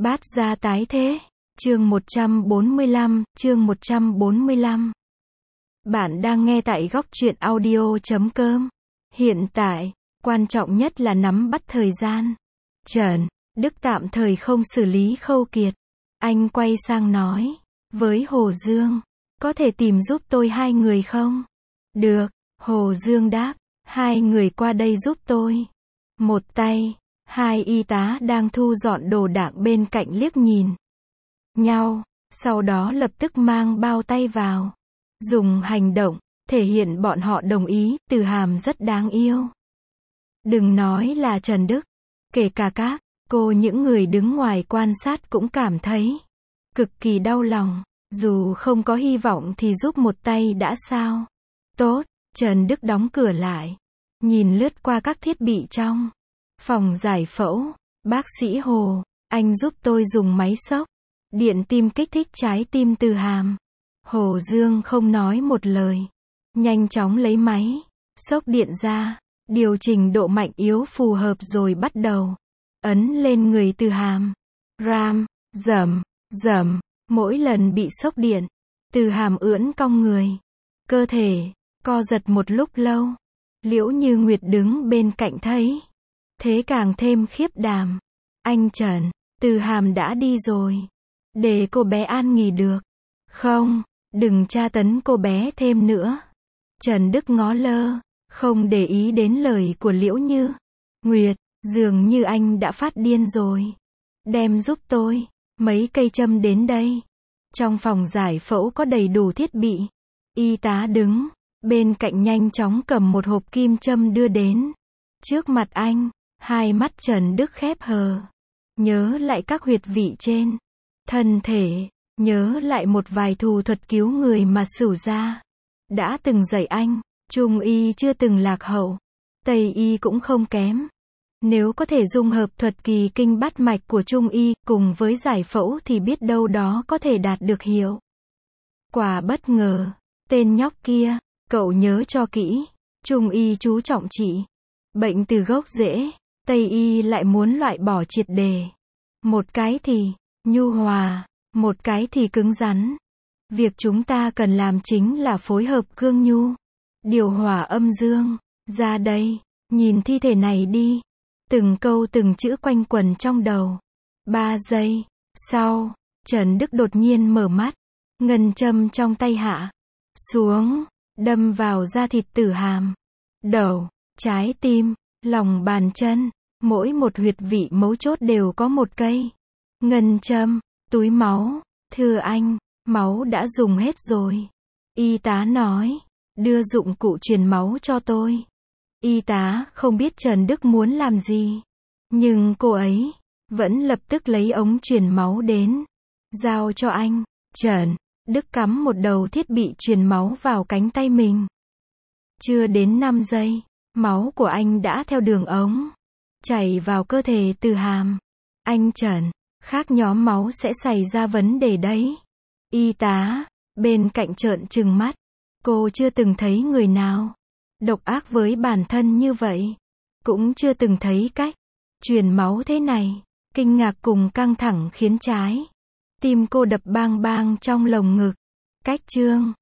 Bát gia tái thế. Chương 145. Bạn đang nghe tại góc truyện audio.com. Hiện tại, quan trọng nhất là nắm bắt thời gian. Trần Đức tạm thời không xử lý Khâu Kiệt. Anh quay sang nói với Hồ Dương, có thể tìm giúp tôi 2 người không? Được, Hồ Dương đáp, 2 người qua đây giúp tôi. Một tay, 2 y tá đang thu dọn đồ đạc bên cạnh liếc nhìn nhau, sau đó lập tức mang bao tay vào. Dùng hành động, thể hiện bọn họ đồng ý, Từ Hàm rất đáng yêu. Đừng nói là Trần Đức, kể cả các cô những người đứng ngoài quan sát cũng cảm thấy cực kỳ đau lòng, dù không có hy vọng thì giúp một tay đã sao. Tốt, Trần Đức đóng cửa lại, nhìn lướt qua các thiết bị trong phòng giải phẫu. Bác sĩ Hồ, anh giúp tôi dùng máy sốc điện tim kích thích trái tim Từ Hàm. Hồ Dương không nói một lời, nhanh chóng lấy máy sốc điện ra, điều chỉnh độ mạnh yếu phù hợp rồi bắt đầu ấn lên người Từ Hàm. Ram, rầm, rầm, mỗi lần bị sốc điện, Từ Hàm ưỡn cong người, cơ thể co giật một lúc lâu. Liễu Như Nguyệt đứng bên cạnh thấy thế càng thêm khiếp đảm. Anh Trần, Từ Hàm đã đi rồi, để cô bé an nghỉ được không? Đừng tra tấn cô bé thêm nữa. Trần Đức ngó lơ, không để ý đến lời của Liễu Như Nguyệt. Dường như anh đã phát điên rồi. Đem giúp tôi mấy cây châm đến đây. Trong phòng giải phẫu có đầy đủ thiết bị. Y tá đứng bên cạnh nhanh chóng cầm một hộp kim châm đưa đến trước mặt anh. Hai mắt Trần Đức khép hờ, nhớ lại các huyệt vị trên thân thể, nhớ lại một vài thủ thuật cứu người mà Sửu gia đã từng dạy anh. Trung y chưa từng lạc hậu, Tây y cũng không kém. Nếu có thể dung hợp thuật kỳ kinh bát mạch của Trung y cùng với giải phẫu thì biết đâu đó có thể đạt được hiệu quả bất ngờ. Tên nhóc kia, cậu nhớ cho kỹ, Trung y chú trọng trị bệnh từ gốc rễ, Tây y lại muốn loại bỏ triệt để. Một cái thì nhu hòa, một cái thì cứng rắn. Việc chúng ta cần làm chính là phối hợp cương nhu, điều hòa âm dương. Ra đây, nhìn thi thể này đi. Từng câu từng chữ quanh quẩn trong đầu. 3 giây sau, Trần Đức đột nhiên mở mắt. Ngân châm trong tay hạ xuống, đâm vào da thịt Từ Hàm. Đầu, trái tim, lòng bàn chân, mỗi một huyệt vị mấu chốt đều có một cây ngân châm. Túi máu, thưa anh, máu đã dùng hết rồi. Y tá nói, đưa dụng cụ truyền máu cho tôi. Y tá không biết Trần Đức muốn làm gì, nhưng cô ấy vẫn lập tức lấy ống truyền máu đến, giao cho anh. Trần Đức cắm một đầu thiết bị truyền máu vào cánh tay mình. Chưa đến 5 giây, máu của anh đã theo đường ống chảy vào cơ thể Từ Hàm. Anh Trần, khác nhóm máu sẽ xảy ra vấn đề đấy. Y tá bên cạnh trợn trừng mắt. Cô chưa từng thấy người nào độc ác với bản thân như vậy, cũng chưa từng thấy cách truyền máu thế này. Kinh ngạc cùng căng thẳng khiến trái tim cô đập bang bang trong lồng ngực. Cách chương